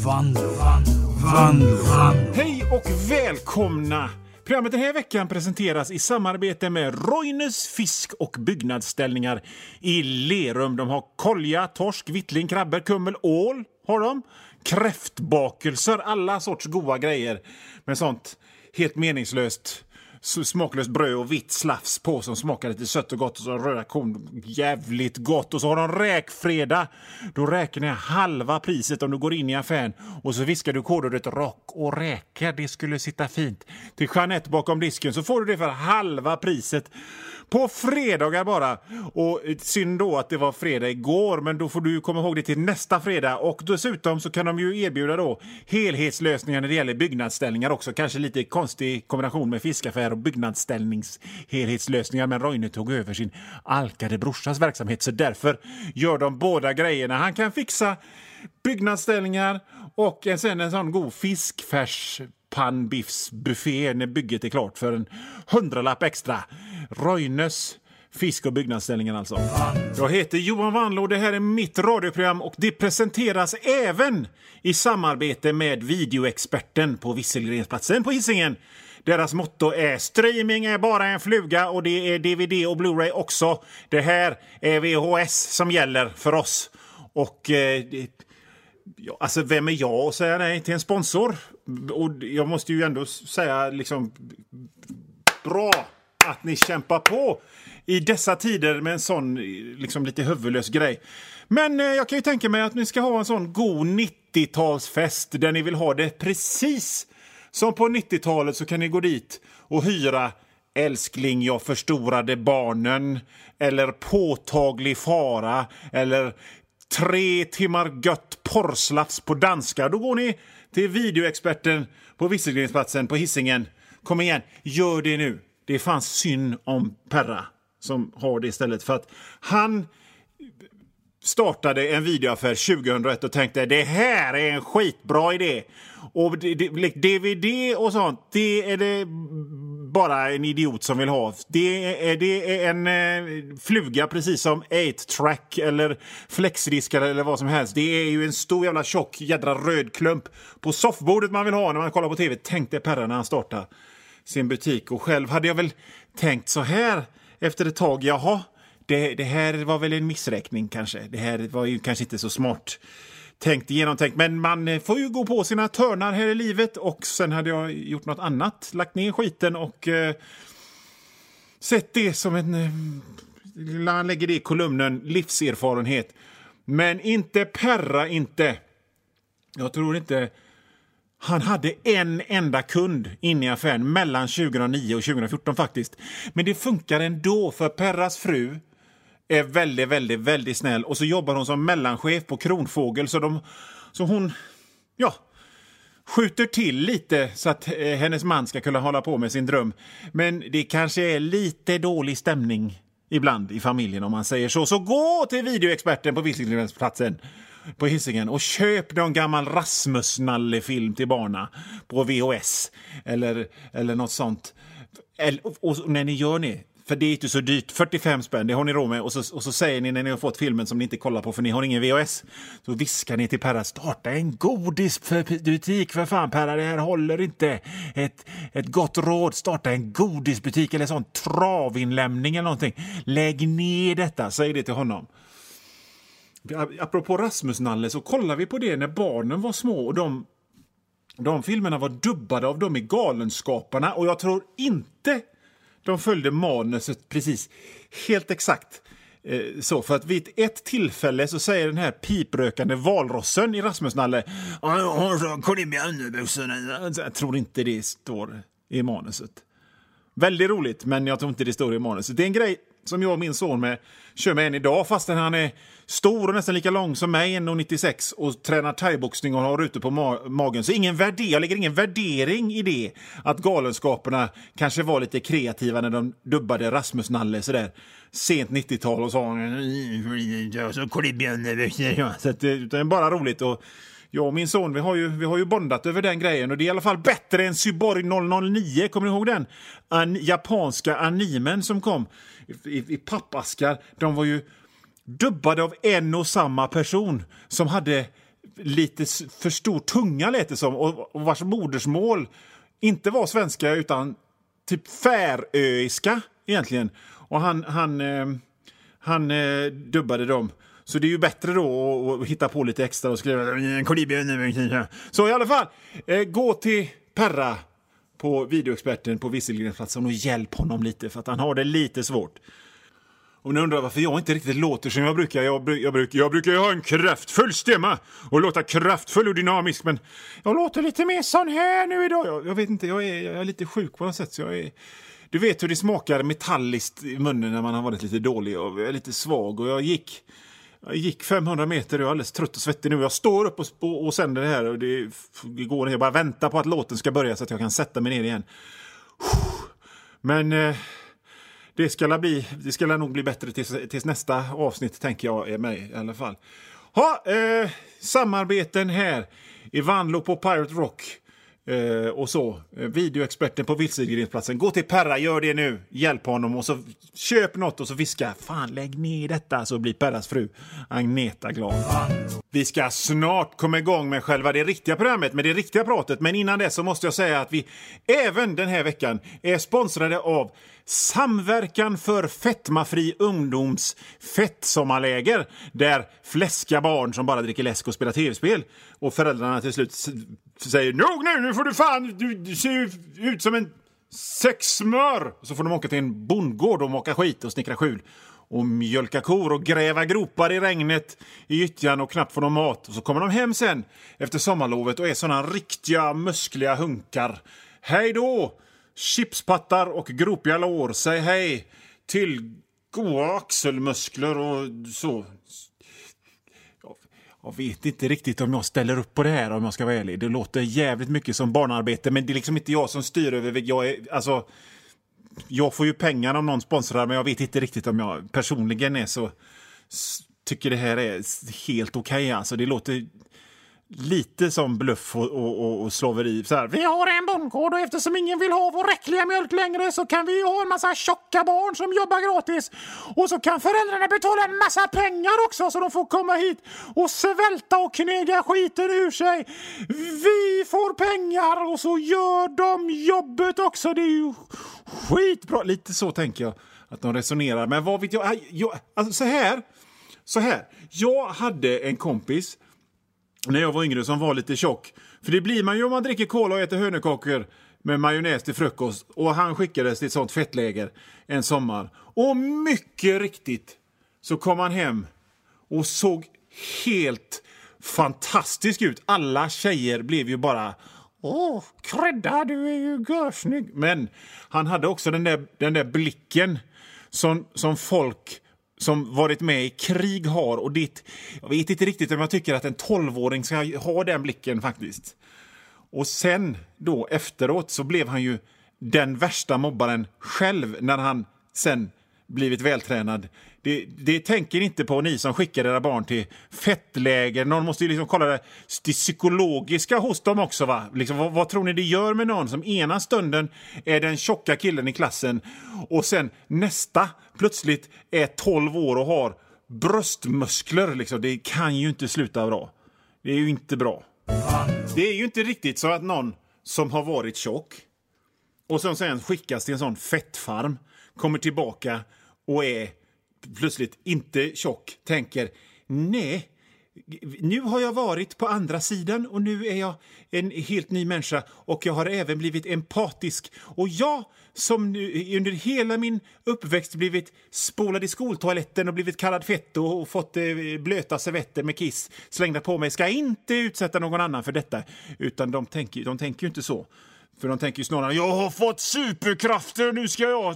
Vanlo. Hej och välkomna! Programmet den här veckan presenteras i samarbete med Roines fisk- och byggnadsställningar i Lerum. De har kolja, torsk, vittling, krabbor, kummel, ål har de. Kräftbakelser, alla sorts goda grejer med sånt helt meningslöst smaklöst bröd och vitt slafs på som smakar lite sött och gott, och så röda korn, jävligt gott. Och så har de räkfredag. Då räknar jag halva priset om du går in i affären och så viskar du kodordet rock och räkor. Det skulle sitta fint. Till Jeanette bakom disken så får du det för halva priset på fredagar bara. Och synd då att det var fredag igår, men då får du komma ihåg det till nästa fredag. Och dessutom så kan de ju erbjuda då helhetslösningar när det gäller byggnadsställningar också. Kanske lite konstig kombination med fiskaffär och byggnadsställningshelhetslösningar, men Roine tog över sin alkade brorsas verksamhet, så därför gör de båda grejerna. Han kan fixa byggnadsställningar och sen en sån god fiskfärs pannbiffsbuffé när bygget är klart för en 100-lapp extra. Roines fisk- och byggnadsställningen alltså. Jag heter Johan Vanlo och det här är mitt radioprogram, och det presenteras även i samarbete med videoexperten på Visselgrensplatsen på Hisingen. Deras motto är streaming är bara en fluga, och det är DVD och Blu-ray också. Det här är VHS som gäller för oss. Och alltså vem är jag att säga nej till en sponsor? Och jag måste ju ändå säga liksom bra att ni kämpar på i dessa tider med en sån liksom lite huvudlös grej. Men jag kan ju tänka mig att ni ska ha en sån god 90-talsfest där ni vill ha det precis som på 90-talet, så kan ni gå dit och hyra Älskling, jag förstorade barnen, eller Påtaglig fara, eller 3 timmar gött porrslafs på danska. Då går ni till videoexperten på Visselgrensplatsen på Hisingen. Kom igen, gör det nu. Det fanns synd om Perra som har det istället, för att han startade en videoaffär 2001 och tänkte det här är en skitbra idé. Och DVD och sånt, det är det bara en idiot som vill ha. Det är en fluga precis som 8-track eller flexdiskar eller vad som helst. Det är ju en stor jävla tjock jädra röd klump på soffbordet man vill ha när man kollar på tv. Tänkte Perra när han startade sin butik. Och själv hade jag väl tänkt så här efter ett tag, jaha, det här var väl en missräkning kanske. Det här var ju kanske inte så smart genomtänkt. Men man får ju gå på sina törnar här i livet. Och sen hade jag gjort något annat. Lagt ner skiten och sett det som han lägger det i kolumnen livserfarenhet. Men inte Perra, inte. Jag tror inte. Han hade en enda kund inne i affären mellan 2009 och 2014 faktiskt. Men det funkar ändå, för Perras fru är väldigt, väldigt, väldigt snäll. Och så jobbar hon som mellanchef på Kronfågel. Så hon skjuter till lite så att hennes man ska kunna hålla på med sin dröm. Men det kanske är lite dålig stämning ibland i familjen om man säger så. Så gå till videoexperten på Visselgrensplatsen på Hisingen och köp någon gammal Rasmus-Nalle-film till barna på VHS eller något sånt. Och när ni gör det, för det är inte så dyrt, 45 spänn, det har ni råd med, och så säger ni när ni har fått filmen som ni inte kollar på för ni har ingen VHS, så viskar ni till Perra, starta en godisbutik för fan Perra, det här håller inte. Ett gott råd, starta en godisbutik eller sån travinlämning eller någonting. Lägg ner detta, säg det till honom. Apropå Rasmus-Nalle så kollar vi på det när barnen var små, och de filmerna var dubbade av dem i Galenskaparna, och jag tror inte de följde manuset precis helt exakt så, för att vid ett tillfälle så säger den här piprökande valrossen i Rasmus-Nalle, jag tror inte det står i manuset. Väldigt roligt, men jag tror inte det står i manuset. Det är en grej som jag och min son kör med än idag, fastän han är stor och nästan lika lång som mig, 1,96, och tränar thaiboxning och har ute på magen. Så jag lägger ingen värdering i det, att Galenskaperna kanske var lite kreativa när de dubbade Rasmus-Nalle sådär sent 90-tal och sa så att det är bara roligt. Och jag och min son, vi har ju bondat över den grejen, och det är i alla fall bättre än Cyborg 009. Kommer ni ihåg den? Japanska animen som kom i pappaskar. De var ju dubbade av en och samma person som hade lite för stor tunga lät det som, och vars modersmål inte var svenska utan typ färöiska egentligen. Och han dubbade dem. Så det är ju bättre då att hitta på lite extra och skriva en kolibien. Så i alla fall, gå till Perra på videoexperten på Visselgrensplatsen och hjälp honom lite för att han har det lite svårt. Och nu undrar varför jag inte riktigt låter som jag brukar. Jag brukar ju ha en kraftfull stämma och låta kraftfull och dynamisk, men jag låter lite mer sån här nu idag. Jag vet inte, jag är lite sjuk på något sätt. Så du vet hur det smakar metalliskt i munnen när man har varit lite dålig. Och jag är lite svag och jag gick 500 meter och jag är alldeles trött och svettig nu. Jag står upp och sänder det här och det går ner. Jag bara väntar på att låten ska börja så att jag kan sätta mig ner igen. Men det ska nog bli bättre tills nästa avsnitt, tänker jag, är med i alla fall. Samarbeten här i Vanlo på Pirate Rock och så. Videoexperten på Vildsegrensplatsen. Gå till Perra, gör det nu. Hjälp honom och så köp något och så viska. Fan, lägg ner detta, så blir Perras fru Agneta glad. Vi ska snart komma igång med själva det riktiga programmet, med det riktiga pratet. Men innan det så måste jag säga att vi även den här veckan är sponsrade av Samverkan för fetmafri ungdoms fettsommarläger, där fläska barn som bara dricker läsk och spelar tv-spel och föräldrarna till slut säger nog nu får du fan, du ser ut som en sexsmör. Så får de åka till en bondgård och maka skit och snickra skjul och mjölka kor och gräva gropar i regnet i gyttjan och knappt få någon mat. Och så kommer de hem sen efter sommarlovet och är såna riktiga muskliga hunkar. Hej då! Chipspattar och gropiga lår, säg hej till goda axelmuskler och så. Jag vet inte riktigt om jag ställer upp på det här, om jag ska vara ärlig. Det låter jävligt mycket som barnarbete, men det är liksom inte jag som styr över. Jag får ju pengar om någon sponsrar, men jag vet inte riktigt om jag personligen är så tycker det här är helt okej. Alltså det låter lite som bluff och slaveri. Så här, vi har en bondgård och eftersom ingen vill ha vår äckliga mjölk längre så kan vi ha en massa tjocka barn som jobbar gratis. Och så kan föräldrarna betala en massa pengar också så de får komma hit och svälta och knega skiten ur sig. Vi får pengar och så gör de jobbet också. Det är ju skitbra. Lite så tänker jag att de resonerar. Men vad vet jag? Alltså så här. Jag hade en kompis när jag var yngre som var lite tjock. För det blir man ju om man dricker cola och äter hönökakor med majonnäs till frukost. Och han skickades till ett sånt fettläger en sommar. Och mycket riktigt så kom han hem och såg helt fantastisk ut. Alla tjejer blev ju bara kredda, du är ju görsnygg. Men han hade också den där blicken som folk som varit med i krig har. Och jag vet inte riktigt om jag tycker att en 12-åring ska ha den blicken faktiskt. Och sen då efteråt så blev han ju den värsta mobbaren själv när han sen blivit vältränad. Det tänker inte på ni som skickar era barn till fettläger. Någon måste ju liksom kolla det psykologiska hos dem också, va? Liksom, vad tror ni det gör med någon som ena stunden är den tjocka killen i klassen och sen nästa plötsligt är 12 år och har bröstmuskler liksom. Det kan ju inte sluta bra. Det är ju inte bra. Det är ju inte riktigt så att någon som har varit tjock och som sen skickas till en sån fettfarm kommer tillbaka och är plötsligt inte tjock, tänker nej, nu har jag varit på andra sidan och nu är jag en helt ny människa och jag har även blivit empatisk. Och jag som nu under hela min uppväxt blivit spolad i skoltoaletten och blivit kallad fett och fått blöta servetter med kiss slängda på mig, ska inte utsätta någon annan för detta. Utan de tänker ju inte så. För de tänker ju snarare, jag har fått superkrafter, nu ska jag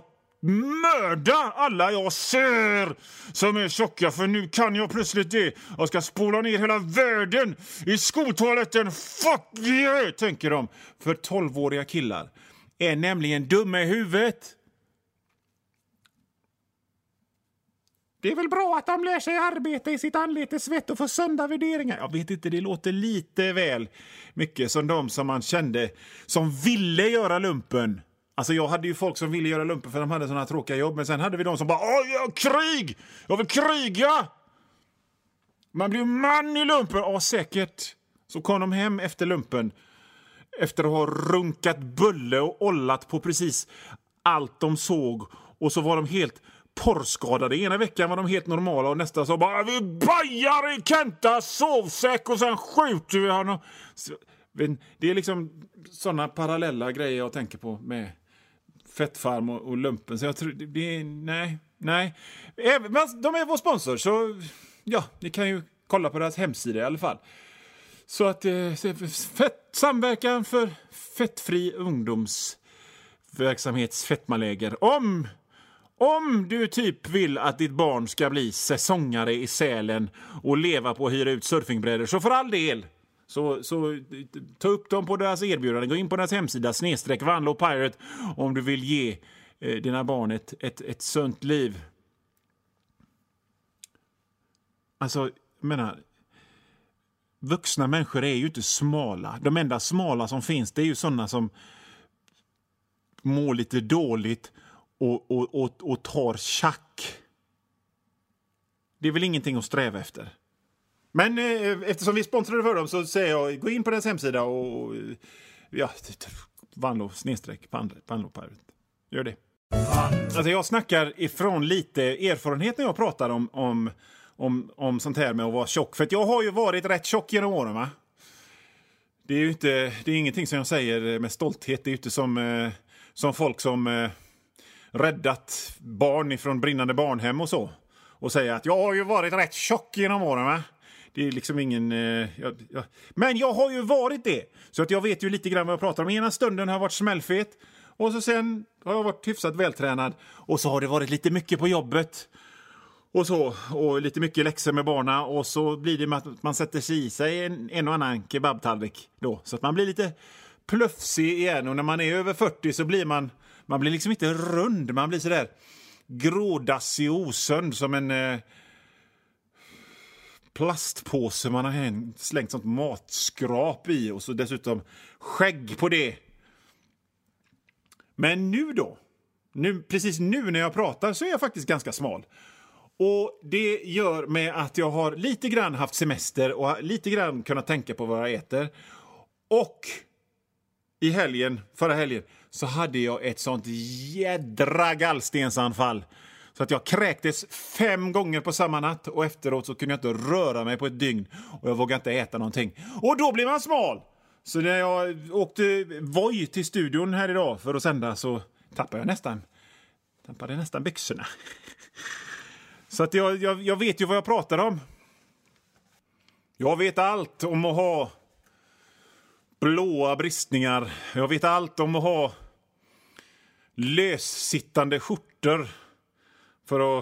mörda alla jag ser som är tjocka, för nu kan jag plötsligt det. Jag ska spola ner hela världen i skoltoaletten. Fuck yeah, tänker de. För 12-åriga killar är nämligen dumma i huvudet. Det är väl bra att de lär sig arbeta i sitt anletes svett och få sunda värderingar. Jag vet inte, det låter lite väl mycket som de som man kände som ville göra lumpen. Alltså jag hade ju folk som ville göra lumpen för de hade sådana tråkiga jobb. Men sen hade vi de som bara, krig! Jag vill kriga! Man blir man i lumpen. Ja, säkert. Så kom de hem efter lumpen efter att ha runkat bulle och ollat på precis allt de såg. Och så var de helt porrskadade. Ena veckan var de helt normala och nästa så bara vi bajar i Kentas sovsäck och sen skjuter vi honom. Det är liksom sådana parallella grejer jag tänker på med Fettfarm och lumpen. Så jag tror det är nej. De är vår sponsor så ja, ni kan ju kolla på deras hemsida i alla fall. Så att samverkan för fettfri ungdomsverksamhets fettmaläger. Om du typ vill att ditt barn ska bli säsongare i Sälen och leva på att hyra ut surfingbrädor så för all del så ta upp dem på deras erbjudande. Gå in på deras hemsida /Vanlo-Pirate om du vill ge dina barn ett sunt liv. Alltså, jag menar, vuxna människor är ju inte smala. De enda smala som finns det är ju sådana som mår lite dåligt och tar tjack. Det är väl ingenting att sträva efter. Men eftersom vi sponsrade för dem så säger jag gå in på deras hemsida och ja, Vanlo-Pirate. Gör det. Alltså jag snackar ifrån lite erfarenhet när jag pratar om sånt här med att vara tjock. För att jag har ju varit rätt tjock genom åren, va? Det är ju inte, det är ingenting som jag säger med stolthet. Det är ju inte som folk som räddat barn ifrån brinnande barnhem och så. Och säga att jag har ju varit rätt tjock genom åren, va? Det är liksom ingen... Men jag har ju varit det. Så att jag vet ju lite grann vad jag pratar om. Ena stunden har jag varit smällfet. Och så sen har jag varit hyfsat vältränad. Och så har det varit lite mycket på jobbet. Och så. Och lite mycket läxor med barna. Och så blir det med att man sätter sig i sig en och annan kebabtallrik då. Så att man blir lite plufsig igen. Och när man är över 40 så blir man blir liksom inte rund. Man blir sådär grådassig och osund som en... plastpåse man har slängt sånt matskrap i och så dessutom skägg på det. Men precis nu när jag pratar så är jag faktiskt ganska smal. Och det gör med att jag har lite grann haft semester och lite grann kunnat tänka på vad jag äter. Och förra helgen så hade jag ett sånt jädra gallstensanfall. Så att jag kräktes 5 gånger på samma natt och efteråt så kunde jag inte röra mig på ett dygn och jag vågade inte äta någonting. Och då blir man smal! Så när jag åkte Voi till studion här idag för att sända så tappade jag nästan byxorna. Så att jag vet ju vad jag pratar om. Jag vet allt om att ha blåa bristningar. Jag vet allt om att ha lössittande skjortor. För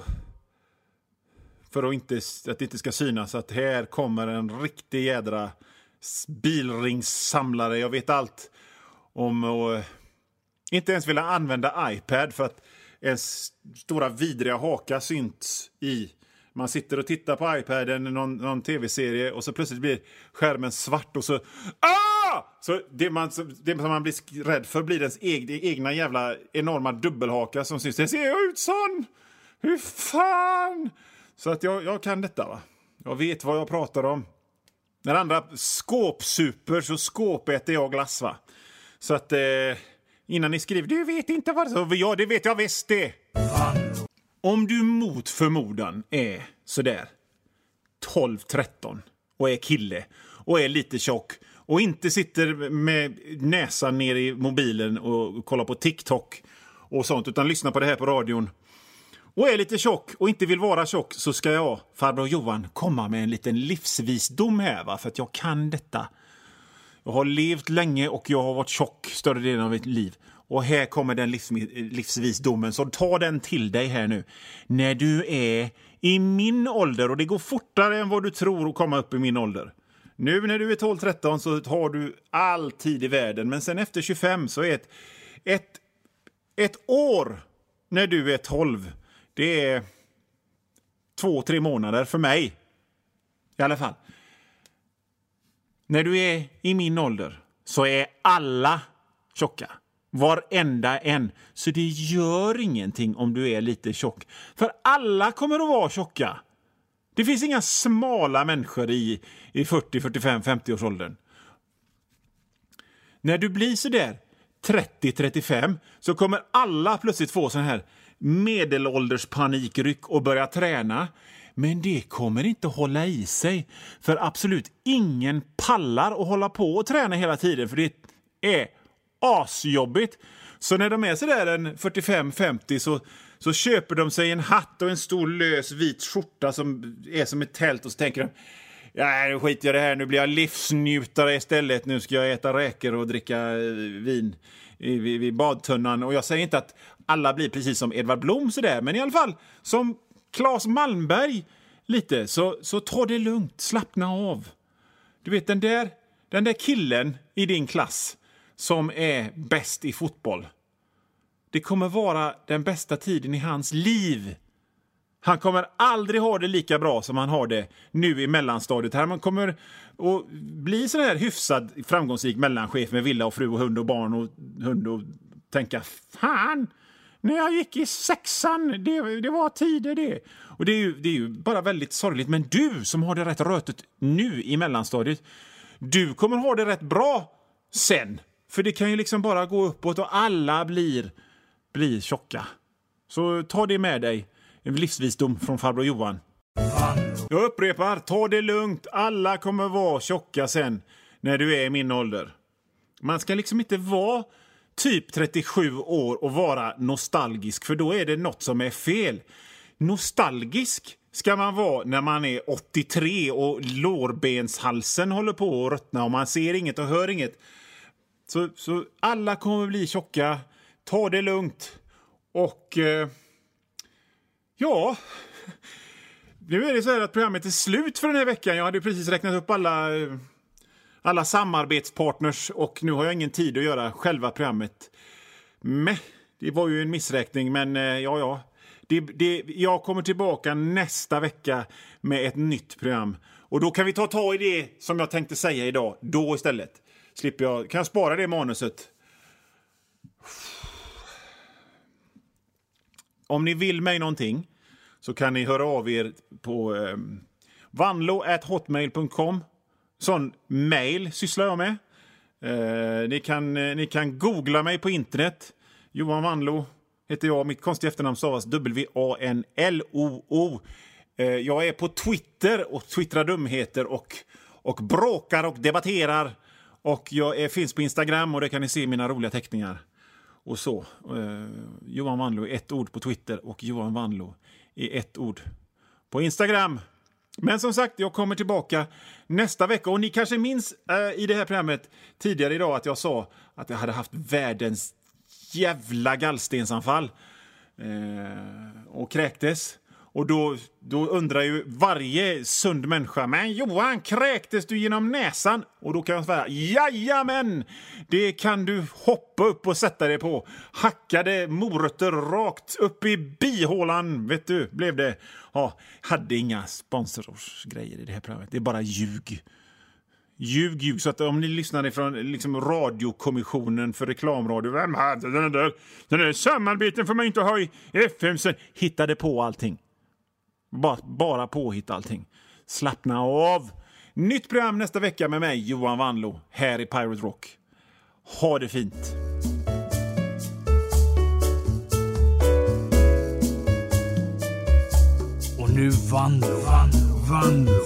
att det inte ska synas att här kommer en riktig jädra bilringssamlare. Jag vet allt om att inte ens vilja använda iPad för att en stora vidriga haka syns i. Man sitter och tittar på iPaden någon tv-serie och så plötsligt blir skärmen svart och så... Så det som man blir rädd för blir ens egna jävla enorma dubbelhaka som syns. Det ser jag ut sån! Hur fan? Så att jag kan detta, va? Jag vet vad jag pratar om. När andra skåpsuper så skåpäter jag glass, va? Så att innan ni skriver, du vet inte vad det är. Ja, det vet jag visst det. Om du mot förmodan är sådär 12-13 och är kille och är lite tjock och inte sitter med näsan ner i mobilen och kollar på TikTok och sånt utan lyssnar på det här på radion och är lite tjock och inte vill vara tjock så ska jag, farbror Johan, komma med en liten livsvisdom här, va? För att jag kan detta. Jag har levt länge och jag har varit tjock större delen av mitt liv. Och här kommer den livsvisdomen, så ta den till dig här nu. När du är i min ålder, och det går fortare än vad du tror att komma upp i min ålder. Nu när du är 12-13 så har du all tid i världen. Men sen efter 25 så är ett år när du är 12... Det är 2-3 månader för mig. I alla fall. När du är i min ålder så är alla tjocka. Varenda en. Så det gör ingenting om du är lite tjock. För alla kommer att vara tjocka. Det finns inga smala människor i 40, 45, 50-årsåldern. När du blir så där 30-35 så kommer alla plötsligt få sån här medelålderspanikryck och börja träna. Men det kommer inte hålla i sig. För absolut ingen pallar att hålla på och träna hela tiden. För det är asjobbigt. Så när de är så där en 45-50 så köper de sig en hatt och en stor lös vit skjorta som är som ett tält. Och så tänker de, ja, nu skiter jag det här. Nu blir jag livsnjutare istället. Nu ska jag äta räkor och dricka vin vid badtunnan. Och jag säger inte att alla blir precis som Edvard Blom så där. Men i alla fall som Claes Malmberg lite. Så ta det lugnt. Slappna av. Du vet den där killen i din klass som är bäst i fotboll. Det kommer vara den bästa tiden i hans liv. Han kommer aldrig ha det lika bra som han har det nu i mellanstadiet. Här man kommer att bli sån här hyfsad framgångsrik mellanchef med villa och fru och hund och barn och hund och tänka, fan, när jag gick i 6:an, det var tider det. Och det är ju bara väldigt sorgligt. Men du som har det rätt rötet nu i mellanstadiet, du kommer ha det rätt bra sen. För det kan ju liksom bara gå uppåt och alla blir tjocka. Så ta det med dig. En livsvisdom från farbror Johan. Jag upprepar, ta det lugnt. Alla kommer vara tjocka sen när du är i min ålder. Man ska liksom inte vara typ 37 år och vara nostalgisk. För då är det något som är fel. Nostalgisk ska man vara när man är 83 och lårbenshalsen håller på att ruttna och man ser inget och hör inget. Så alla kommer bli tjocka. Ta det lugnt. Och ja, nu är det så här att programmet är slut för den här veckan. Jag hade precis räknat upp alla samarbetspartners och nu har jag ingen tid att göra själva programmet. Men det var ju en missräkning, men ja. Jag kommer tillbaka nästa vecka med ett nytt program. Och då kan vi ta i det som jag tänkte säga idag. Då istället. Kan jag spara det manuset? Om ni vill mig någonting så kan ni höra av er på vanlo@hotmail.com. Sån mail sysslar jag med. Ni kan googla mig på internet. Johan Vanlo heter jag. Mitt konstiga efternamn stavas WANLOO. Jag är på Twitter och twittrar dumheter och bråkar och debatterar. Och jag finns på Instagram och där kan ni se mina roliga teckningar. Och så. Johan Vanlo i ett ord på Twitter och Johan Vanlo i ett ord på Instagram. Men som sagt, jag kommer tillbaka nästa vecka. Och ni kanske minns i det här programmet tidigare idag att jag sa att jag hade haft världens jävla gallstensanfall. Och kräktes. Och då undrar ju varje sund människa, men Johan, kräktes du genom näsan? Och då kan jag säga, jajamän, det kan du hoppa upp och sätta dig på. Hackade morötter rakt upp i bihålan, vet du, blev det. Ja, hade inga sponsorsgrejer i det här programmet, det är bara ljug. Ljug, så att om ni lyssnar från liksom radiokommissionen för reklamradio, vem hade den där samarbeten får man inte ha i FM, sen hittade på allting. Bara påhitta allting. Slappna av. Nytt program nästa vecka med mig, Johan Vanlo, här i Pirate Rock. Ha det fint. Och nu Vanlo.